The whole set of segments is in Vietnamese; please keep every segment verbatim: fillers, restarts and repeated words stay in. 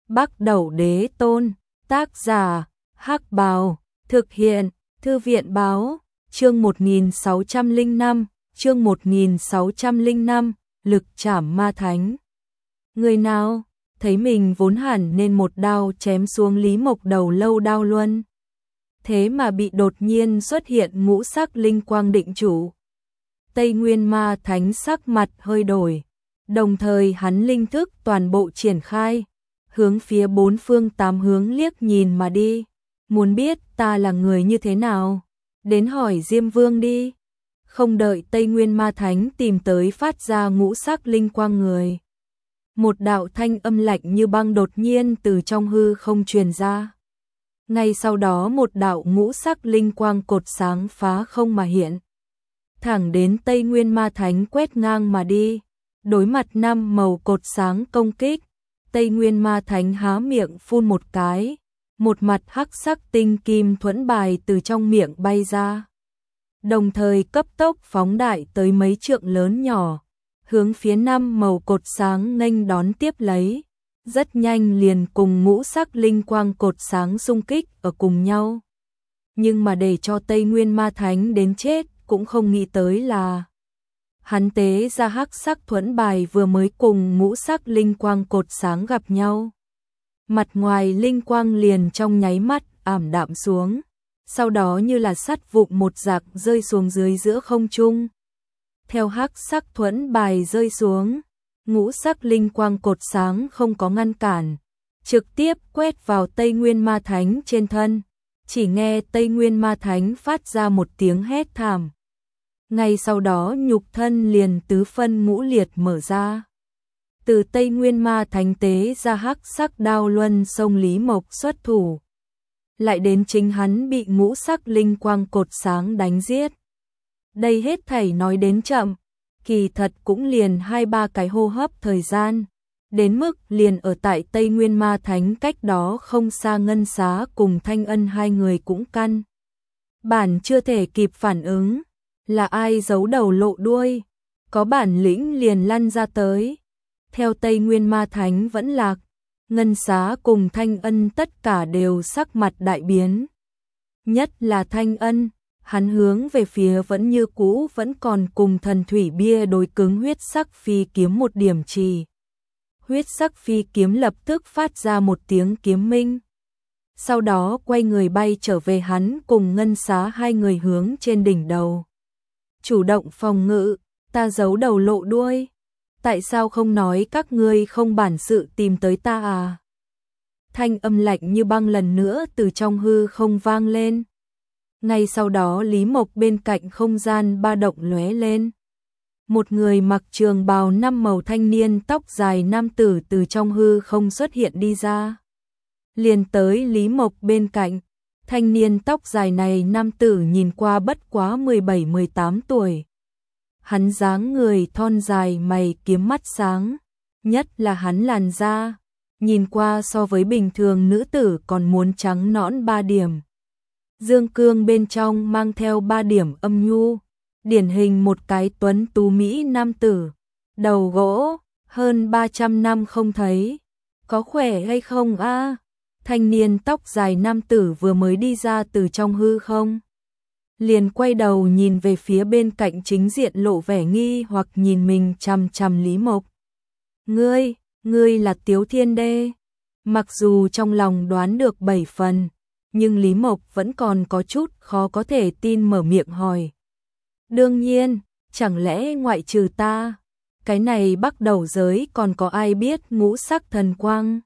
Bắc Đẩu Đế Tôn, tác giả, Hắc Bào, thực hiện, Thư viện báo, chương một nghìn sáu trăm lẻ năm, chương một nghìn sáu trăm lẻ năm, lực trảm ma thánh. Người nào, thấy mình vốn hẳn nên một đao chém xuống Lý Mộc đầu lâu đao luân. Thế mà bị đột nhiên xuất hiện ngũ sắc linh quang định chủ. Tây Nguyên ma thánh sắc mặt hơi đổi, đồng thời hắn linh thức toàn bộ triển khai, hướng phía bốn phương tám hướng liếc nhìn mà đi. Muốn biết ta là người như thế nào? Đến hỏi Diêm Vương đi. Không đợi Tây Nguyên ma thánh tìm tới phát ra ngũ sắc linh quang người. Một đạo thanh âm lạnh như băng đột nhiên từ trong hư không truyền ra. Ngay sau đó một đạo ngũ sắc linh quang cột sáng phá không mà hiện. Thẳng đến Tây Nguyên ma thánh quét ngang mà đi. Đối mặt năm màu cột sáng công kích, Tây Nguyên ma thánh há miệng phun một cái. Một mặt hắc sắc tinh kim thuẫn bài từ trong miệng bay ra. Đồng thời cấp tốc phóng đại tới mấy trượng lớn nhỏ, hướng phía năm màu cột sáng nghênh đón tiếp lấy. Rất nhanh liền cùng ngũ sắc linh quang cột sáng xung kích ở cùng nhau. Nhưng mà để cho Tây Nguyên ma thánh đến chết cũng không nghĩ tới là hắn tế ra hắc sắc thuẫn bài vừa mới cùng ngũ sắc linh quang cột sáng gặp nhau. Mặt ngoài linh quang liền trong nháy mắt ảm đạm xuống, sau đó như là sắt vụn một rạc rơi xuống dưới giữa không trung. Theo hắc sắc thuẫn bài rơi xuống, ngũ sắc linh quang cột sáng không có ngăn cản, trực tiếp quét vào Tây Nguyên ma thánh trên thân. Chỉ nghe Tây Nguyên ma thánh phát ra một tiếng hét thảm. Ngay sau đó nhục thân liền tứ phân ngũ liệt mở ra. Từ Tây Nguyên ma thánh tế ra hắc sắc đao luân xông Lý Mộc xuất thủ. Lại đến chính hắn bị ngũ sắc linh quang cột sáng đánh giết. Đây hết thảy nói đến chậm, kỳ thật cũng liền hai ba cái hô hấp thời gian. Đến mức liền ở tại Tây Nguyên ma thánh cách đó không xa Ngân Xá cùng Thanh Ân hai người cũng căn. Bản chưa thể kịp phản ứng, là ai giấu đầu lộ đuôi, có bản lĩnh liền lăn ra tới. Theo Tây Nguyên ma thánh vẫn lạc, Ngân Xá cùng Thanh Ân tất cả đều sắc mặt đại biến. Nhất là Thanh Ân, hắn hướng về phía vẫn như cũ vẫn còn cùng thần thủy bia đối cứng huyết sắc phi kiếm một điểm trì. Huyết sắc phi kiếm lập tức phát ra một tiếng kiếm minh. Sau đó quay người bay trở về hắn cùng Ngân Xá hai người hướng trên đỉnh đầu. Chủ động phòng ngự, ta giấu đầu lộ đuôi. Tại sao không nói các ngươi không bản sự tìm tới ta à? Thanh âm lạnh như băng lần nữa từ trong hư không vang lên. Ngay sau đó Lý Mộc bên cạnh không gian ba động lóe lên. Một người mặc trường bào năm màu thanh niên tóc dài nam tử từ trong hư không xuất hiện đi ra. Liền tới Lý Mộc bên cạnh, thanh niên tóc dài này nam tử nhìn qua bất quá mười bảy mười tám tuổi. Hắn dáng người thon dài mày kiếm mắt sáng, nhất là hắn làn da, nhìn qua so với bình thường nữ tử còn muốn trắng nõn ba điểm. Dương cương bên trong mang theo ba điểm âm nhu, điển hình một cái tuấn tú mỹ nam tử. Đầu gỗ, hơn ba trăm năm không thấy, có khỏe hay không a? À? Thanh niên tóc dài nam tử vừa mới đi ra từ trong hư không. Liền quay đầu nhìn về phía bên cạnh chính diện lộ vẻ nghi hoặc nhìn mình chằm chằm Lý Mộc. Ngươi, ngươi là Tiếu Thiên Đê. Mặc dù trong lòng đoán được bảy phần, nhưng Lý Mộc vẫn còn có chút khó có thể tin mở miệng hỏi. Đương nhiên, chẳng lẽ ngoại trừ ta, cái này Bắc Đẩu giới còn có ai biết ngũ sắc thần quang?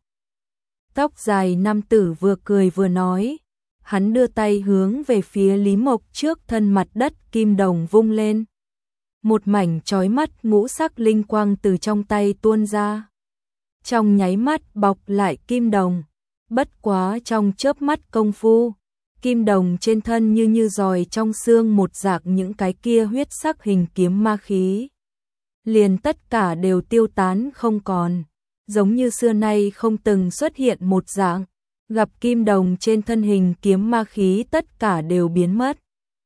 Tóc dài nam tử vừa cười vừa nói. Hắn đưa tay hướng về phía Lý Mộc trước thân mặt đất kim đồng vung lên. Một mảnh chói mắt ngũ sắc linh quang từ trong tay tuôn ra. Trong nháy mắt bọc lại kim đồng. Bất quá trong chớp mắt công phu, kim đồng trên thân như như giòi trong xương một rạc những cái kia huyết sắc hình kiếm ma khí. Liền tất cả đều tiêu tán không còn, giống như xưa nay không từng xuất hiện một dạng. Gặp kim đồng trên thân hình kiếm ma khí tất cả đều biến mất.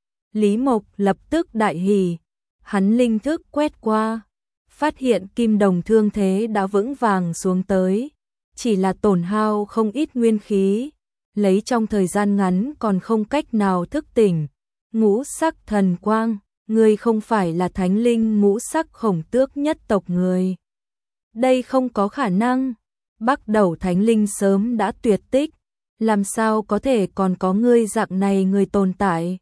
Lý Mộc lập tức đại hỉ, hắn linh thức quét qua, phát hiện kim đồng thương thế đã vững vàng xuống tới, chỉ là tổn hao không ít nguyên khí, lấy trong thời gian ngắn còn không cách nào thức tỉnh. Ngũ sắc thần quang, ngươi không phải là thánh linh ngũ sắc khổng tước nhất tộc người. Đây không có khả năng, Bắc Đầu thánh linh sớm đã tuyệt tích, làm sao có thể còn có ngươi dạng này người tồn tại.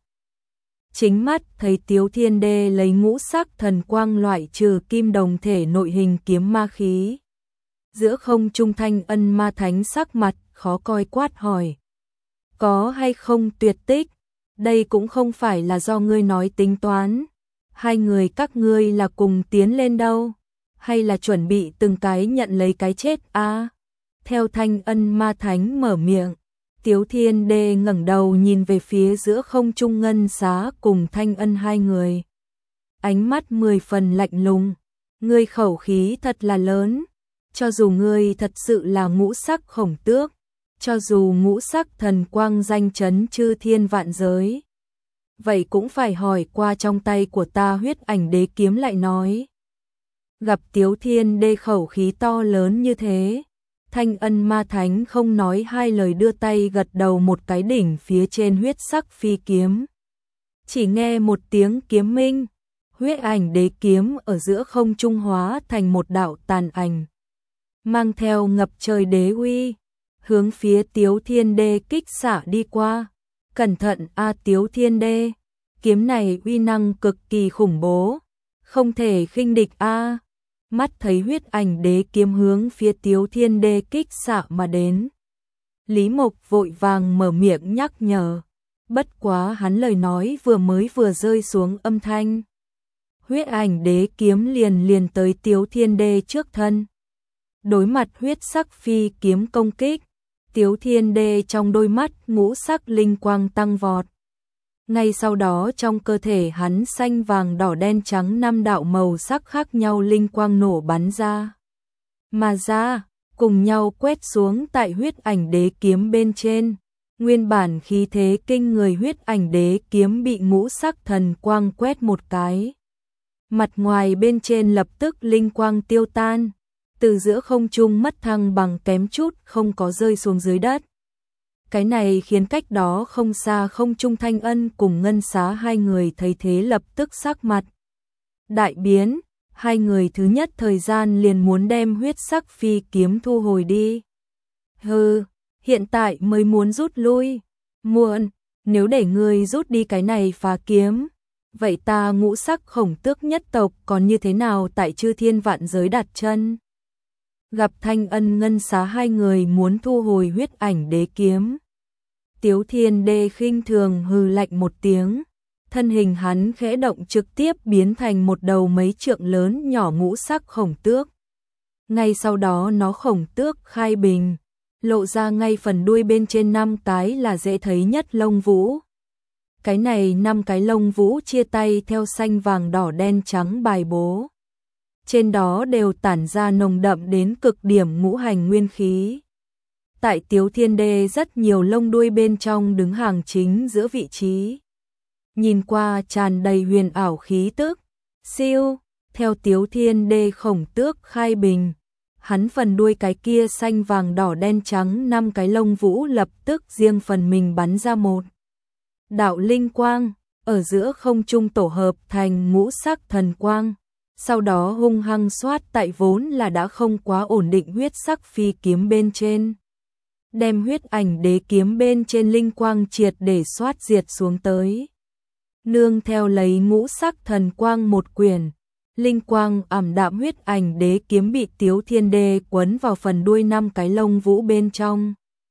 Chính mắt thấy Tiếu Thiên Đê lấy ngũ sắc thần quang loại trừ kim đồng thể nội hình kiếm ma khí. Giữa không trung Thanh Ân ma thánh sắc mặt khó coi quát hỏi. Có hay không tuyệt tích? Đây cũng không phải là do ngươi nói tính toán. Hai người các ngươi là cùng tiến lên đâu? Hay là chuẩn bị từng cái nhận lấy cái chết a? À, theo Thanh Ân ma thánh mở miệng, Tiếu Thiên Đê ngẩng đầu nhìn về phía giữa không trung ngân xá cùng Thanh Ân hai người. Ánh mắt mười phần lạnh lùng. Ngươi khẩu khí thật là lớn. Cho dù ngươi thật sự là ngũ sắc khổng tước, cho dù ngũ sắc thần quang danh chấn chư thiên vạn giới, vậy cũng phải hỏi qua trong tay của ta huyết ảnh đế kiếm lại nói. Gặp Tiếu Thiên Đê khẩu khí to lớn như thế, Thanh Ân ma thánh không nói hai lời đưa tay gật đầu một cái đỉnh phía trên huyết sắc phi kiếm. Chỉ nghe một tiếng kiếm minh, huyết ảnh đế kiếm ở giữa không trung hóa thành một đạo tàn ảnh, mang theo ngập trời đế uy, hướng phía Tiếu Thiên Đê kích xả đi qua. Cẩn thận a Tiếu Thiên Đê, kiếm này uy năng cực kỳ khủng bố, không thể khinh địch a. Mắt thấy huyết ảnh đế kiếm hướng phía Tiếu Thiên Đê kích xạ mà đến, Lý Mộc vội vàng mở miệng nhắc nhở, bất quá hắn lời nói vừa mới vừa rơi xuống âm thanh, huyết ảnh đế kiếm liền liền tới Tiếu Thiên Đê trước thân. Đối mặt huyết sắc phi kiếm công kích, Tiếu Thiên Đê trong đôi mắt ngũ sắc linh quang tăng vọt. Ngay sau đó trong cơ thể hắn xanh vàng đỏ đen trắng năm đạo màu sắc khác nhau linh quang nổ bắn ra. Mà ra, cùng nhau quét xuống tại huyết ảnh đế kiếm bên trên. Nguyên bản khí thế kinh người huyết ảnh đế kiếm bị ngũ sắc thần quang quét một cái. Mặt ngoài bên trên lập tức linh quang tiêu tan, từ giữa không trung mất thăng bằng kém chút không có rơi xuống dưới đất. Cái này khiến cách đó không xa không trung Thanh Ân cùng Ngân Xá hai người thấy thế lập tức sắc mặt đại biến, hai người thứ nhất thời gian liền muốn đem huyết sắc phi kiếm thu hồi đi. Hừ, hiện tại mới muốn rút lui, muộn, nếu để ngươi rút đi cái này phá kiếm, vậy ta ngũ sắc khổng tước nhất tộc còn như thế nào tại chư thiên vạn giới đặt chân. Gặp Thanh Ân Ngân Xá hai người muốn thu hồi huyết ảnh đế kiếm, Tiếu Thiên Đê khinh thường hừ lạnh một tiếng, thân hình hắn khẽ động trực tiếp biến thành một đầu mấy trượng lớn nhỏ ngũ sắc khổng tước. Ngay sau đó nó khổng tước khai bình, lộ ra ngay phần đuôi bên trên năm cái là dễ thấy nhất lông vũ. Cái này năm cái lông vũ chia tay theo xanh vàng đỏ đen trắng bài bố. Trên đó đều tản ra nồng đậm đến cực điểm ngũ hành nguyên khí. Tại Tiếu Thiên Đê rất nhiều lông đuôi bên trong đứng hàng chính giữa vị trí. Nhìn qua tràn đầy huyền ảo khí tức. Siêu, theo Tiếu Thiên Đê khổng tước khai bình, hắn phần đuôi cái kia xanh vàng đỏ đen trắng năm cái lông vũ lập tức riêng phần mình bắn ra một đạo linh quang, ở giữa không trung tổ hợp thành ngũ sắc thần quang. Sau đó hung hăng xoát tại vốn là đã không quá ổn định huyết sắc phi kiếm bên trên. Đem huyết ảnh đế kiếm bên trên linh quang triệt để xoát diệt xuống tới. Nương theo lấy ngũ sắc thần quang một quyển, linh quang ảm đạm huyết ảnh đế kiếm bị Tiếu Thiên Đê quấn vào phần đuôi năm cái lông vũ bên trong.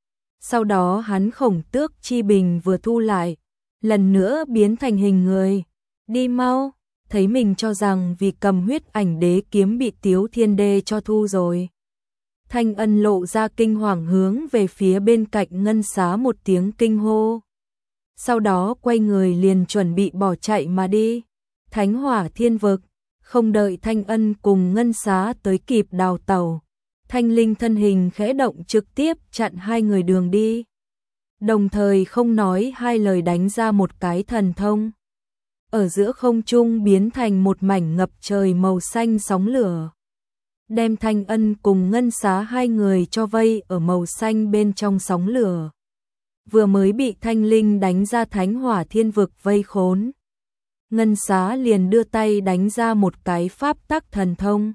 Sau đó hắn khổng tước chi bình vừa thu lại, lần nữa biến thành hình người. Đi mau! Thấy mình cho rằng vì cầm huyết ảnh đế kiếm bị Tiếu Thiên Đê cho thu rồi. Thanh Ân lộ ra kinh hoàng hướng về phía bên cạnh Ngân Xá một tiếng kinh hô. Sau đó quay người liền chuẩn bị bỏ chạy mà đi. Thánh Hỏa Thiên Vực, không đợi Thanh Ân cùng Ngân Xá tới kịp đào tàu, Thanh Linh thân hình khẽ động trực tiếp chặn hai người đường đi. Đồng thời không nói hai lời đánh ra một cái thần thông. Ở giữa không trung biến thành một mảnh ngập trời màu xanh sóng lửa. đem Thanh Ân cùng Ngân Xá hai người cho vây ở màu xanh bên trong sóng lửa. Vừa mới bị Thanh Linh đánh ra Thánh Hỏa Thiên Vực vây khốn, Ngân Xá liền đưa tay đánh ra một cái pháp tắc thần thông.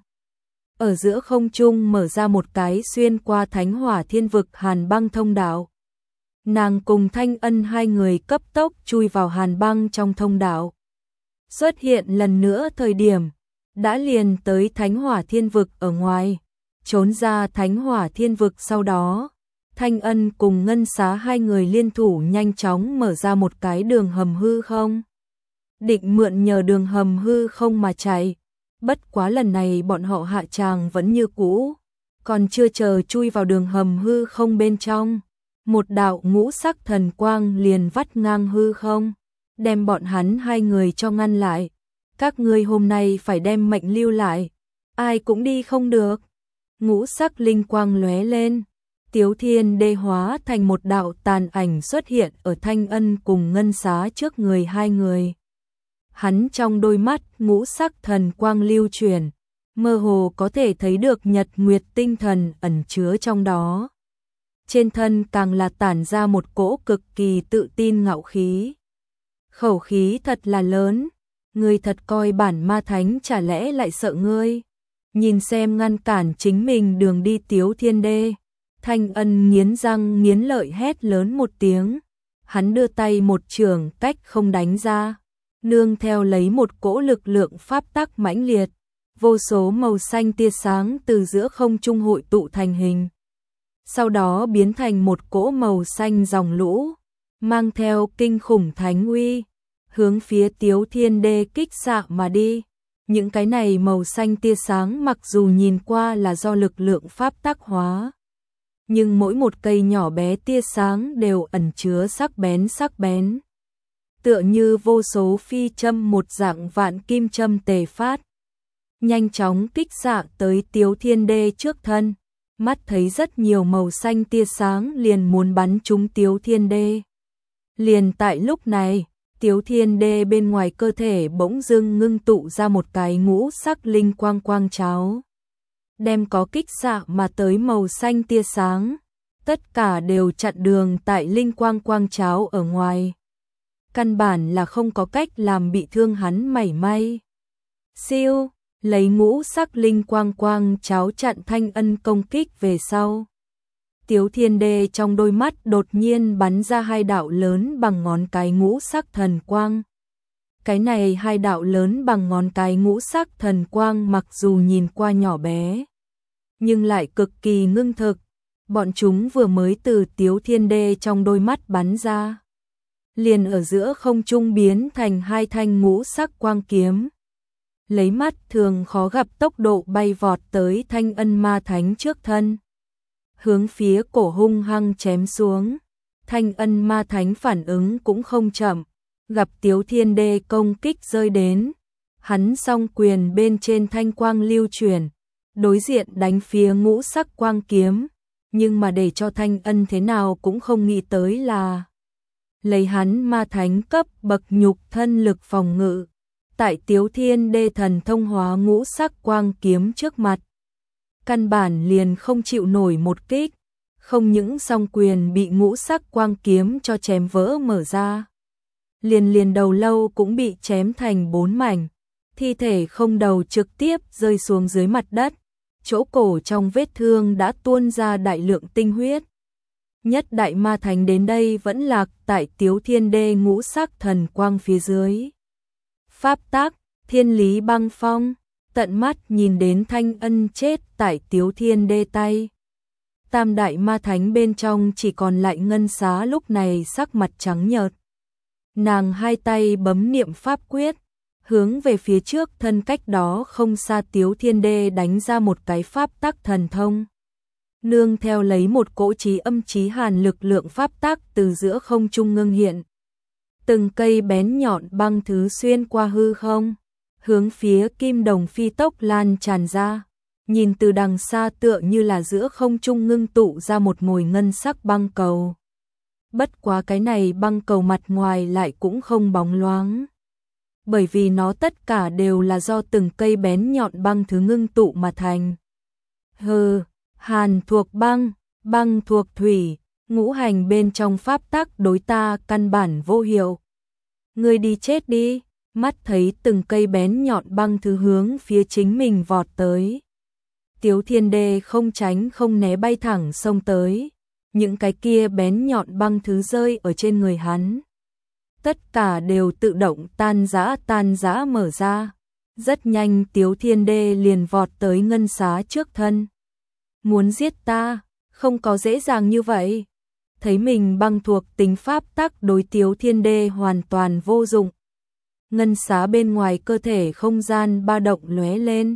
Ở giữa không trung mở ra một cái xuyên qua Thánh Hỏa Thiên Vực hàn băng thông đạo. Nàng cùng Thanh Ân hai người cấp tốc chui vào hàn băng trong thông đạo. Xuất hiện lần nữa thời điểm, đã liền tới Thánh Hỏa Thiên Vực ở ngoài, trốn ra Thánh Hỏa Thiên Vực sau đó. Thanh Ân cùng Ngân Xá hai người liên thủ nhanh chóng mở ra một cái đường hầm hư không. Định mượn nhờ đường hầm hư không mà chạy. Bất quá lần này bọn họ hạ tràng vẫn như cũ. Còn chưa chờ chui vào đường hầm hư không bên trong, một đạo ngũ sắc thần quang liền vắt ngang hư không, đem bọn hắn hai người cho ngăn lại. Các ngươi hôm nay phải đem mệnh lưu lại, ai cũng đi không được. Ngũ sắc linh quang lóe lên, Tiếu Thiên Đê hóa thành một đạo tàn ảnh xuất hiện ở Thanh Ân cùng Ngân Xá trước người hai người. Hắn trong đôi mắt ngũ sắc thần quang lưu chuyển, mơ hồ có thể thấy được nhật nguyệt tinh thần ẩn chứa trong đó. Trên thân càng là tản ra một cỗ cực kỳ tự tin ngạo khí. Khẩu khí thật là lớn, ngươi thật coi bản ma thánh chả lẽ lại sợ ngươi. Nhìn xem ngăn cản chính mình đường đi Tiếu Thiên Đê, Thanh Ân nghiến răng nghiến lợi hét lớn một tiếng. Hắn đưa tay một chưởng cách không đánh ra, nương theo lấy một cỗ lực lượng pháp tắc mãnh liệt, vô số màu xanh tia sáng từ giữa không trung hội tụ thành hình. Sau đó biến thành một cỗ màu xanh dòng lũ, mang theo kinh khủng thánh uy, hướng phía Tiếu Thiên Đê kích xạ mà đi. Những cái này màu xanh tia sáng mặc dù nhìn qua là do lực lượng pháp tắc hóa, nhưng mỗi một cây nhỏ bé tia sáng đều ẩn chứa sắc bén sắc bén. Tựa như vô số phi châm một dạng vạn kim châm tề phát. Nhanh chóng kích xạ tới Tiếu Thiên Đê trước thân. Mắt thấy rất nhiều màu xanh tia sáng liền muốn bắn trúng Tiếu Thiên Đê. Liền tại lúc này, Tiếu Thiên Đê bên ngoài cơ thể bỗng dưng ngưng tụ ra một cái ngũ sắc linh quang quang cháo. Đem có kích xạ mà tới màu xanh tia sáng, tất cả đều chặn đường tại linh quang quang cháo ở ngoài. Căn bản là không có cách làm bị thương hắn mảy may. Siêu, lấy ngũ sắc linh quang quang cháo chặn Thanh Ân công kích về sau. Tiếu Thiên Đê trong đôi mắt đột nhiên bắn ra hai đạo lớn bằng ngón cái ngũ sắc thần quang. Cái này hai đạo lớn bằng ngón cái ngũ sắc thần quang mặc dù nhìn qua nhỏ bé, nhưng lại cực kỳ ngưng thực. Bọn chúng vừa mới từ Tiếu Thiên Đê trong đôi mắt bắn ra, liền ở giữa không trung biến thành hai thanh ngũ sắc quang kiếm. Lấy mắt thường khó gặp tốc độ bay vọt tới Thanh Ân ma thánh trước thân, hướng phía cổ hung hăng chém xuống. Thanh Ân ma thánh phản ứng cũng không chậm, gặp Tiếu Thiên Đê công kích rơi đến, hắn song quyền bên trên thanh quang lưu chuyển, đối diện đánh phía ngũ sắc quang kiếm. Nhưng mà để cho Thanh Ân thế nào cũng không nghĩ tới là lấy hắn ma thánh cấp bậc nhục thân lực phòng ngự, tại Tiếu Thiên Đê thần thông hóa ngũ sắc quang kiếm trước mặt, căn bản liền không chịu nổi một kích. Không những song quyền bị ngũ sắc quang kiếm cho chém vỡ mở ra, liền liền đầu lâu cũng bị chém thành bốn mảnh, thi thể không đầu trực tiếp rơi xuống dưới mặt đất. Chỗ cổ trong vết thương đã tuôn ra đại lượng tinh huyết. Nhất đại ma thánh đến đây vẫn lạc tại Tiếu Thiên Đê ngũ sắc thần quang phía dưới. Pháp tắc, thiên lý băng phong, tận mắt nhìn đến Thanh Ân chết tại Tiếu Thiên Đê tay. Tam đại ma thánh bên trong chỉ còn lại Ngân Xá lúc này sắc mặt trắng nhợt. Nàng hai tay bấm niệm pháp quyết, hướng về phía trước thân cách đó không xa Tiếu Thiên Đê đánh ra một cái pháp tắc thần thông. Nương theo lấy một cỗ chí âm chí hàn lực lượng pháp tắc từ giữa không trung ngưng hiện. Từng cây bén nhọn băng thứ xuyên qua hư không, hướng phía kim đồng phi tốc lan tràn ra. Nhìn từ đằng xa tựa như là giữa không trung ngưng tụ ra một mồi ngân sắc băng cầu. Bất quá cái này băng cầu mặt ngoài lại cũng không bóng loáng, bởi vì nó tất cả đều là do từng cây bén nhọn băng thứ ngưng tụ mà thành. Hừ, hàn thuộc băng, băng thuộc thủy, ngũ hành bên trong pháp tắc đối ta căn bản vô hiệu. Ngươi đi chết đi, mắt thấy từng cây bén nhọn băng thứ hướng phía chính mình vọt tới. Tiếu Thiên Đê không tránh không né bay thẳng xông tới, những cái kia bén nhọn băng thứ rơi ở trên người hắn. Tất cả đều tự động tan rã tan rã mở ra. Rất nhanh Tiếu Thiên Đê liền vọt tới ngân xá trước thân. Muốn giết ta, không có dễ dàng như vậy. Thấy mình băng thuộc tính pháp tắc đối Tiếu Thiên Đê hoàn toàn vô dụng. Ngân xá bên ngoài cơ thể không gian ba động lóe lên.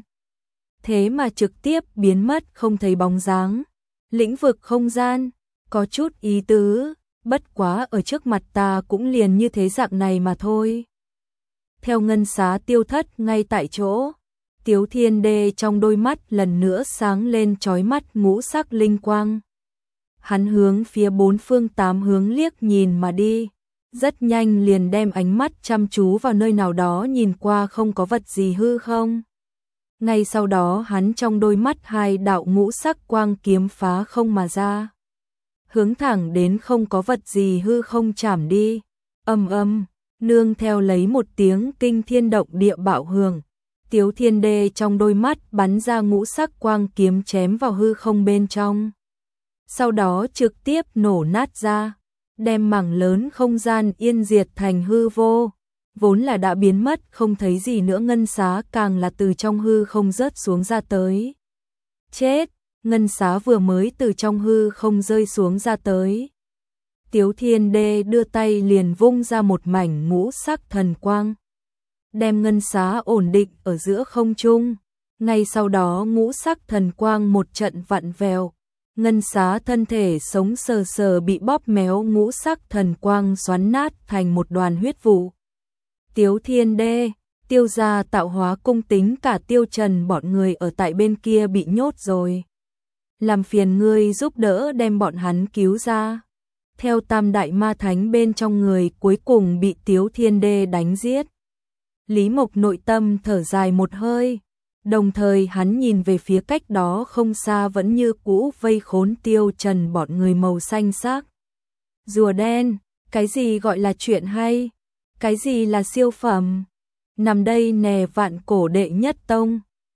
Thế mà trực tiếp biến mất không thấy bóng dáng. Lĩnh vực không gian, có chút ý tứ, bất quá ở trước mặt ta cũng liền như thế dạng này mà thôi. Theo ngân xá tiêu thất ngay tại chỗ, Tiếu Thiên Đê trong đôi mắt lần nữa sáng lên chói mắt ngũ sắc linh quang. Hắn hướng phía bốn phương tám hướng liếc nhìn mà đi, rất nhanh liền đem ánh mắt chăm chú vào nơi nào đó nhìn qua không có vật gì hư không. Ngay sau đó hắn trong đôi mắt hai đạo ngũ sắc quang kiếm phá không mà ra. Hướng thẳng đến không có vật gì hư không chảm đi. Âm âm, nương theo lấy một tiếng kinh thiên động địa bạo hưởng. Tiếu Thiên Đê trong đôi mắt bắn ra ngũ sắc quang kiếm chém vào hư không bên trong. Sau đó trực tiếp nổ nát ra, đem mảng lớn không gian yên diệt thành hư vô. Vốn là đã biến mất không thấy gì nữa ngân xá càng là từ trong hư không rớt xuống ra tới. Chết, ngân xá vừa mới từ trong hư không rơi xuống ra tới. Tiếu Thiên Đê đưa tay liền vung ra một mảnh ngũ sắc thần quang. Đem ngân xá ổn định ở giữa không trung. Ngay sau đó ngũ sắc thần quang một trận vặn vẹo. Ngân xá thân thể sống sờ sờ bị bóp méo ngũ sắc thần quang xoắn nát thành một đoàn huyết vụ. Tiếu Thiên Đê, Tiêu gia tạo hóa cung tính cả Tiêu Trần bọn người ở tại bên kia bị nhốt rồi. Làm phiền ngươi giúp đỡ đem bọn hắn cứu ra. Theo tam đại ma thánh bên trong người cuối cùng bị Tiếu Thiên Đê đánh giết. Lý Mộc nội tâm thở dài một hơi. Đồng thời hắn nhìn về phía cách đó không xa vẫn như cũ vây khốn Tiêu Trần bọn người màu xanh sắc. Rùa đen, cái gì gọi là chuyện hay? Cái gì là siêu phẩm? Nằm đây nè vạn cổ đệ nhất tông.